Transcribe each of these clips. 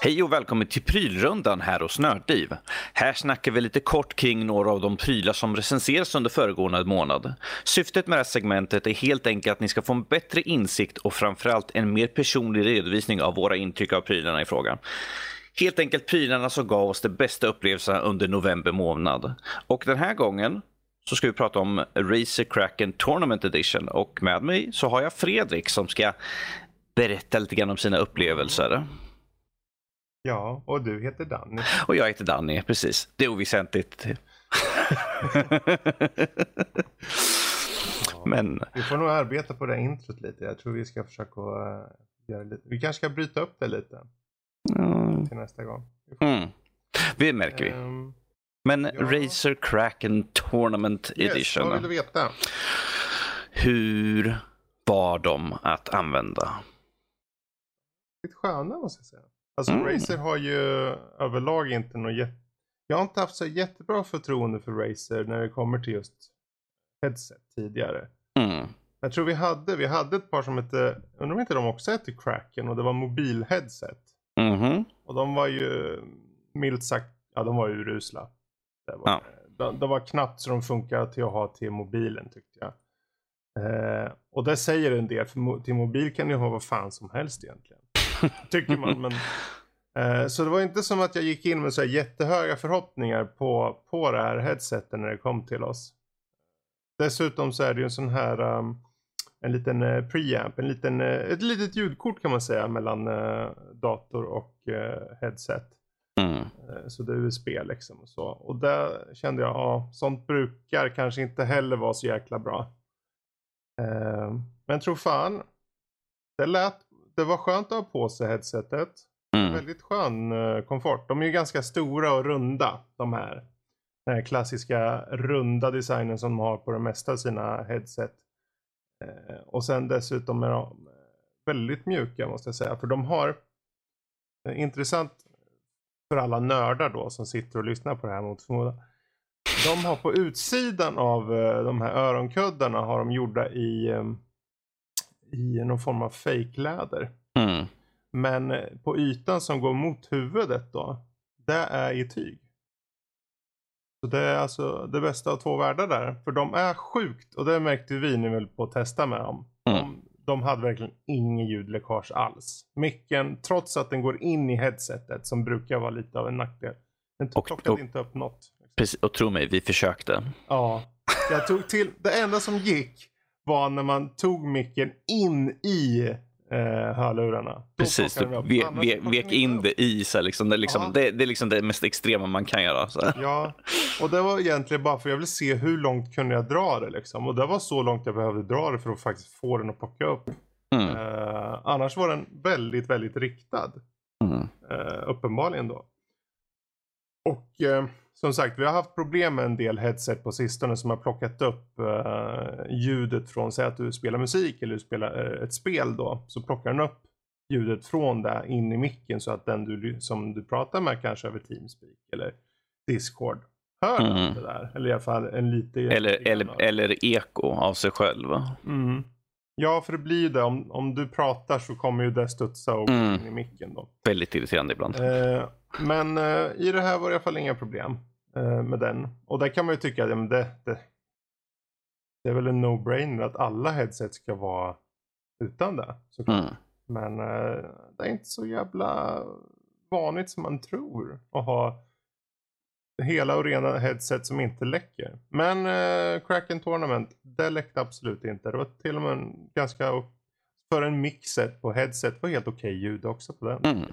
Hej och välkommen till Prylrundan här hos Nördliv. Här snackar vi lite kort kring några av de prylar som recenseras under föregående månad. Syftet med det här segmentet är helt enkelt att ni ska få en bättre insikt och framförallt en mer personlig redovisning av våra intryck av prylarna i frågan. Helt enkelt prylarna som gav oss de bästa upplevelserna under november månad. Och den här gången så ska vi prata om Razer Kraken Tournament Edition. Och med mig så har jag Fredrik som ska berätta lite grann om sina upplevelser. Ja, och du heter Danny. Och jag heter Danny, precis. Det är oväsentligt. Men vi får nog arbeta på det introt lite. Jag tror vi ska försöka göra lite. Vi kanske ska bryta upp det lite till nästa gång. Det märker vi. Men ja. Razer Kraken Tournament Edition. Vad vill du veta? Hur var de att använda? Lite sköna måste jag säga. Alltså Razer har ju överlag inte något jag har inte haft så jättebra förtroende för Razer när det kommer till just headset tidigare. Jag tror vi hade ett par som hette, undrar om inte de också hette Kraken, och det var mobilheadset. Och de var ju milt sagt, ja de var ju urusla. De var knappt så de funkar till att ha till mobilen tyckte jag. Och det säger en del, för till mobil kan ju ha vad fan som helst egentligen. Tycker man, men så det var inte som att jag gick in med så här jättehöga förhoppningar på det här headsetet när det kom till oss. Dessutom så är det ju en sån här en liten preamp, ett litet ljudkort kan man säga mellan dator och headset. Så det är USB liksom och så. Och där kände jag, ja, sånt brukar kanske inte heller vara så jäkla bra. Men tror fan det var skönt att ha på sig headsetet. Väldigt skön komfort. De är ju ganska stora och runda, de här. Den här klassiska runda designen som de har på det mesta av sina headset. Och sen dessutom är de väldigt mjuka måste jag säga. För de har, intressant för alla nördar då som sitter och lyssnar på det här mot förmodan. De har på utsidan av de här öronkuddarna har de gjorda i någon form av fake-läder. Men på ytan som går mot huvudet då, det är i tyg. Så det är alltså det bästa av två världar där. För de är sjukt, och det märkte vi när vi höll på att testa med dem. De hade verkligen ingen ljudläckage alls. Micken, trots att den går in i headsetet, som brukar vara lite av en nackdel. Den plockade inte upp något. Precis, och tro mig, vi försökte. Ja, jag tog till, det enda som gick var när man tog micken in i hörlurarna. Precis, vek in det i så liksom, det är liksom det mest extrema man kan göra. Så. Ja, och det var egentligen bara för jag ville se hur långt kunde jag dra det liksom. Och det var så långt jag behövde dra det för att faktiskt få den att plocka upp. Annars var den väldigt, väldigt riktad. Uppenbarligen då. Och som sagt, vi har haft problem med en del headset på sistone som har plockat upp ljudet från, säg att du spelar musik eller du spelar ett spel då, så plockar den upp ljudet från där in i micken så att den som du pratar med kanske över Teamspeak eller Discord hör det där, eller i alla fall en lite eller eko av sig själv. Ja, för det blir ju det, om du pratar så kommer ju det studsa och in i micken då. Väldigt irriterande ibland. Men i det här var det i alla fall inga problem med den. Och där kan man ju tycka att det är väl en no-brainer att alla headset ska vara utan det. Men det är inte så jävla vanligt som man tror att ha hela och rena headset som inte läcker. Men Kraken Tournament, det läckte absolut inte. Det var till och med en ganska, för en mixet på headset var helt okej ljud också på den.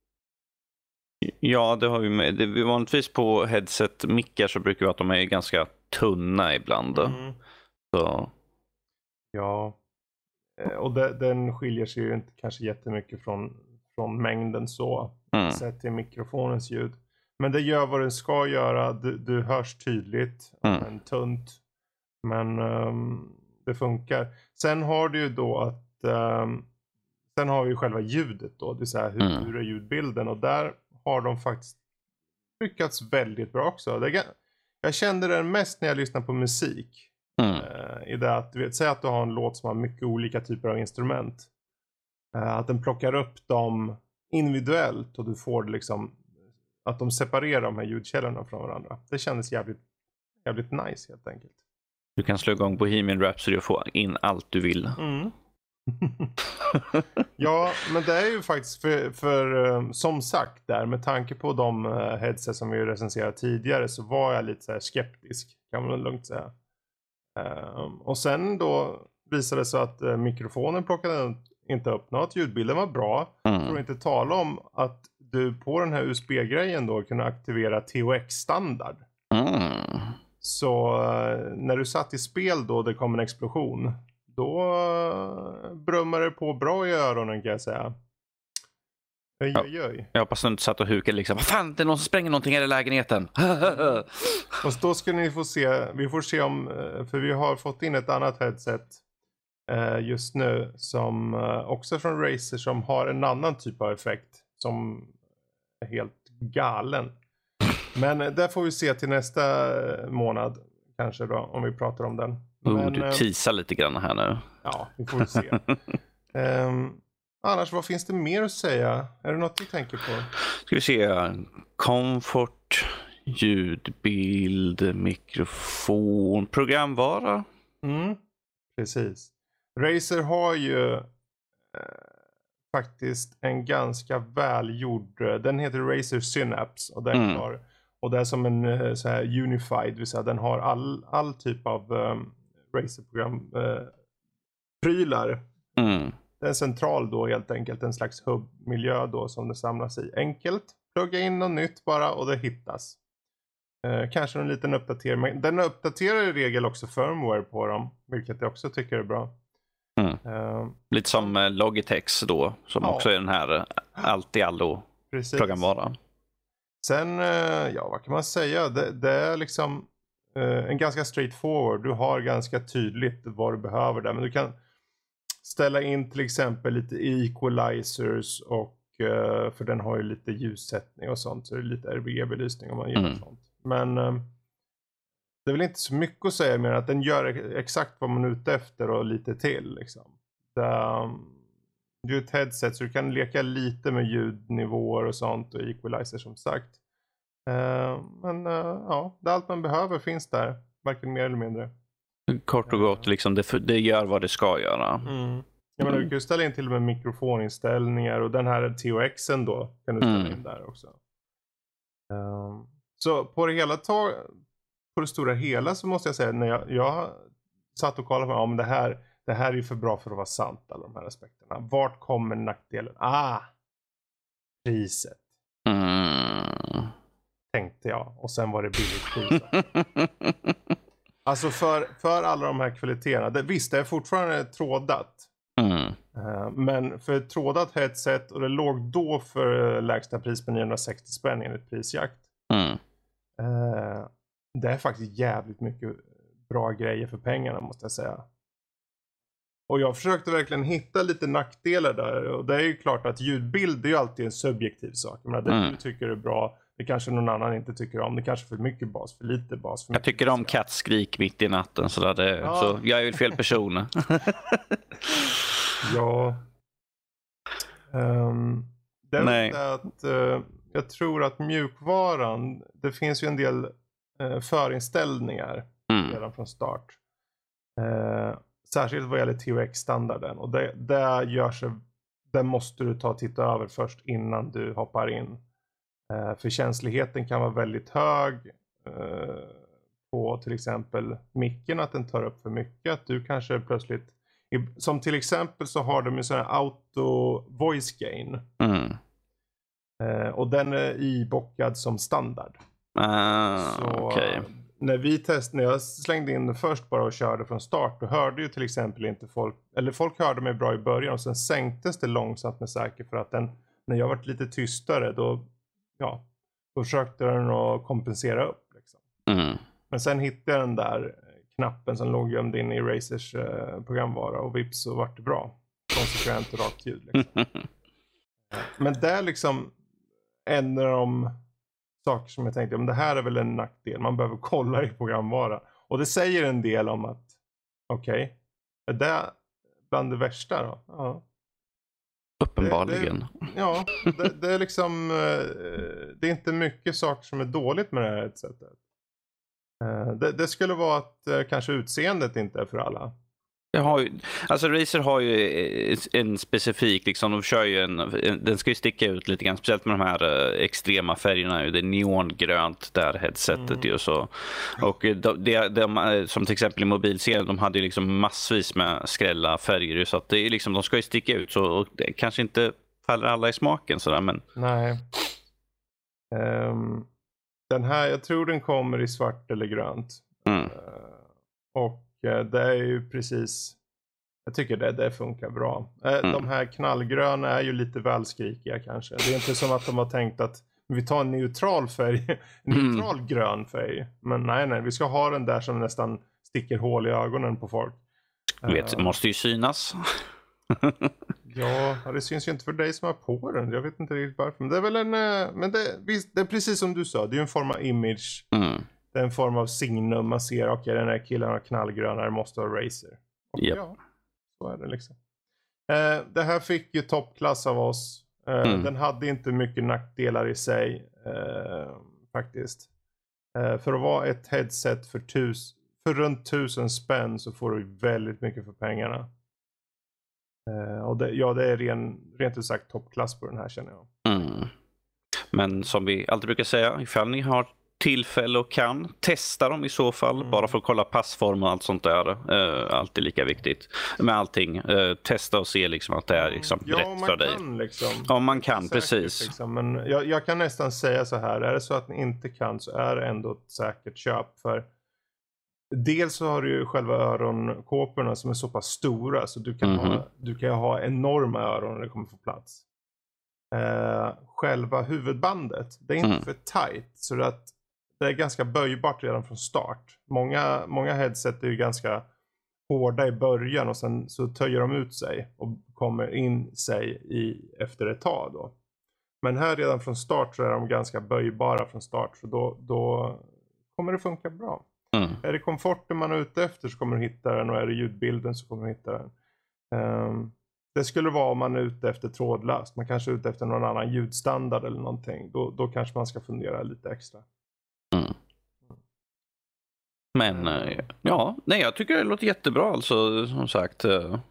Ja, det har vi med. Det vanligtvis på headset-mickar så brukar det att de är ganska tunna ibland. Så. Ja, och den skiljer sig ju inte kanske jättemycket från mängden så. Sett till mikrofonens ljud. Men det gör vad den ska göra. Du hörs tydligt. Men tunt. Men det funkar. Sen har du ju då att sen har vi ju själva ljudet då. Det är så här, hur är ljudbilden? Och där har de faktiskt lyckats väldigt bra också. Jag kände det mest när jag lyssnar på musik. I det att du vet, säg att du har en låt som har mycket olika typer av instrument. Att den plockar upp dem individuellt och du får det liksom att de separerar de här ljudkällorna från varandra. Det kändes jävligt nice helt enkelt. Du kan slå igång Bohemian Rhapsody och få in allt du vill. Ja, men det är ju faktiskt för som sagt där, med tanke på de headset som vi recenserade tidigare, så var jag lite så här skeptisk, kan man lugnt säga. Och sen då visade det sig att mikrofonen plockade inte upp något, ljudbilden var bra. För att inte tala om att du på den här USB-grejen då kunde aktivera THX-standard. Så när du satt i spel då, det kom en explosion, då brummar det på bra i öronen, kan jag säga. Oj. Jag hoppas att du inte satt och hukade liksom. Vad fan, det är någon som spränger någonting här i lägenheten. Och då ska ni få se, vi får se om, för vi har fått in ett annat headset just nu som också är från Razer, som har en annan typ av effekt som är helt galen. Men där får vi se till nästa månad kanske då, om vi pratar om den. Men, du teasar lite grann här nu. Ja, vi får se. Annars, vad finns det mer att säga? Är det något du tänker på? Ska vi se. Komfort, ljudbild, mikrofon, programvara. Precis. Razer har ju faktiskt en ganska välgjord, den heter Razer Synapse och den har, och det är som en så här unified, vill säga den har all typ av Razer-program prylar. Det är en central då helt enkelt, en slags hubbmiljö då som det samlas i. Enkelt, plugga in något nytt bara och det hittas. Kanske en liten uppdatering, men den uppdaterar i regel också firmware på dem, vilket jag också tycker är bra. Lite som Logitech då, som också är den här allt i allo programvara. Sen, vad kan man säga? Det är liksom en ganska straightforward. Du har ganska tydligt vad du behöver där. Men du kan ställa in till exempel lite equalizers och för den har ju lite ljussättning och sånt. Så det är lite RGB-belysning om man gillar sånt. Men det är väl inte så mycket att säga mer än att den gör exakt vad man är ute efter och lite till liksom. Du är ett headset så du kan leka lite med ljudnivåer och sånt och equalizer som sagt. Men det allt man behöver finns där, varken mer eller mindre. Kort och gott, liksom, det gör vad det ska göra. Jag menar, du kan ju ställa in till och med mikrofoninställningar och den här THXen då kan du ställa in där också. Så på det stora hela så måste jag säga, när jag satt och kollade på men det här är ju för bra för att vara sant, alla de här aspekterna. Vart kommer nackdelen? Priset. Tänkte jag. Och sen var det billigt pris. Alltså för alla de här kvaliteterna. Visst, det är fortfarande trådat. Men för ett trådat headset, och det låg då för lägsta pris på 960 spänn enligt Prisjakt. Det är faktiskt jävligt mycket bra grejer för pengarna, måste jag säga. Och jag försökte verkligen hitta lite nackdelar där. Och det är ju klart att ljudbild är ju alltid en subjektiv sak. Men det du tycker är bra, det kanske någon annan inte tycker om. Det kanske är för mycket bas, för lite bas. För jag tycker om kattskrik mitt i natten. Så jag är ju fel person. Ja. Det är att jag tror att mjukvaran, det finns ju en del förinställningar redan från start. Särskilt vad gäller THX-standarden. Och det måste du titta över först innan du hoppar in. För känsligheten kan vara väldigt hög på till exempel micken, att den tar upp för mycket. Att du kanske plötsligt, som till exempel så har de en sån här auto voice gain. Och den är ibockad som standard. Så när jag slängde in det först bara och körde från start, då hörde ju till exempel inte folk hörde mig bra i början, och sen sänktes det långsamt med säker, för att när jag varit lite tystare då försökte den att kompensera upp liksom. Men sen hittade jag den där knappen som låg gömd in i Razers programvara, och vips så vart det bra. Konsekvent och rakt ljud liksom. Men det är liksom en av de saker som jag tänkte, men det här är väl en nackdel. Man behöver kolla i programvara. Och det säger en del om att är det bland det värsta då? Ja. Uppenbarligen. Det är liksom, det är inte mycket saker som är dåligt med det här headsetet. Det skulle vara att kanske utseendet inte är för alla. Razer har ju en specifik, liksom, de kör ju den ska ju sticka ut lite grann, speciellt med de här extrema färgerna, det är neongrönt där headsetet ju så. Och de, som till exempel i mobilserien, de hade ju liksom massvis med skrälla färger, så att det är liksom, de ska ju sticka ut, så och det kanske inte faller alla i smaken sådär, men nej. Den här, jag tror den kommer i svart eller grönt. Och det är ju precis, jag tycker det funkar bra. De här knallgröna är ju lite väl skrikiga kanske. Det är inte som att de har tänkt att vi tar en neutral färg, en neutral grön färg. Men nej, vi ska ha den där som nästan sticker hål i ögonen på folk. Måste ju synas. Ja, det syns ju inte för dig som har på den. Jag vet inte riktigt varför. Men det är väl det är precis som du sa. Det är en form av image. Det är en form av signum. Man ser, okej, den här killen har knallgröna, det måste ha Razer. Och ja, så är det liksom. Det här fick ju toppklass av oss. Den hade inte mycket nackdelar i sig. Faktiskt. För att vara ett headset för runt 1000 spänn så får du väldigt mycket för pengarna. Och det är rent ut sagt toppklass på den här, känner jag. Men som vi alltid brukar säga, ifall ni har tillfälle och kan, testa dem i så fall, bara för att kolla passform och allt sånt där. Alltid lika viktigt med allting. Testa och se liksom att det är liksom rätt för dig. Liksom. Ja, man kan, säkert, precis. Liksom. Men jag kan nästan säga så här, är det så att ni inte kan, så är det ändå ett säkert köp. För dels så har du ju själva öronkåporna som är så pass stora, så du kan ha enorma öron när det kommer få plats. Själva huvudbandet, det är inte för tight, så att det är ganska böjbart redan från start. Många headset är ju ganska hårda i början och sen så töjer de ut sig och kommer in sig efter ett tag då. Men här redan från start så är de ganska böjbara från start, så då kommer det funka bra. Är det komforten man är ute efter så kommer du hitta den, och är det ljudbilden så kommer du hitta den. Det skulle vara om man är ute efter trådlöst. Man kanske är ute efter någon annan ljudstandard eller någonting. Då kanske man ska fundera lite extra. Men jag tycker det låter jättebra, alltså, som sagt.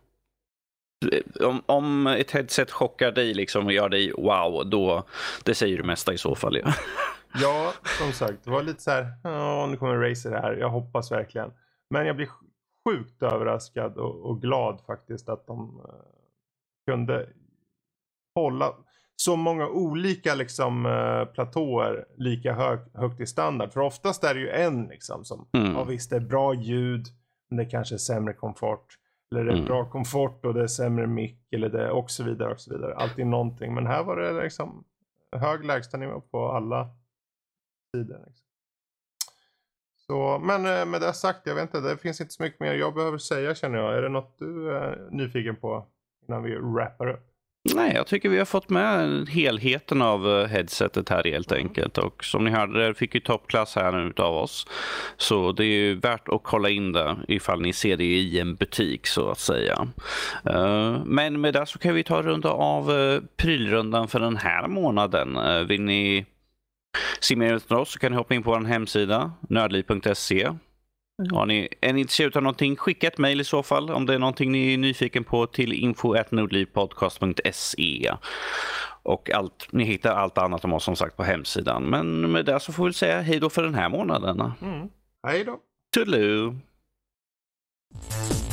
Om ett headset chockar dig liksom och gör dig wow, då det säger du mesta i så fall. Ja. Ja, som sagt, det var lite så här, nu kommer Razer här, jag hoppas verkligen. Men jag blir sjukt överraskad och glad faktiskt att de kunde hålla så många olika liksom platåer lika högt i standard. För oftast är det ju en liksom som, ja visst, det är bra ljud, men det kanske är sämre komfort. Eller det är bra komfort och det är sämre mick, eller det och så vidare och så vidare. Alltid någonting, men här var det liksom hög lägstanivå på alla sidor liksom. Så, men med det sagt, jag vet inte, det finns inte så mycket mer jag behöver säga, känner jag. Är det något du är nyfiken på innan vi wrappar upp? Nej, jag tycker vi har fått med helheten av headsetet här helt enkelt. Och som ni hörde, det fick ju toppklass här nu utav oss. Så det är ju värt att kolla in det ifall ni ser det i en butik, så att säga. Men med det så kan vi ta runda av prylrundan för den här månaden. Vill ni se mer ut från oss så kan ni hoppa in på vår hemsida, nördliv.se. Är ni intresserade av någonting, skicka ett mejl i så fall om det är någonting ni är nyfiken på till info@nordlivpodcast.se. Och ni hittar allt annat om oss som sagt på hemsidan. Men med det så får vi säga hej då för den här månaden. Hej då. Toodaloo.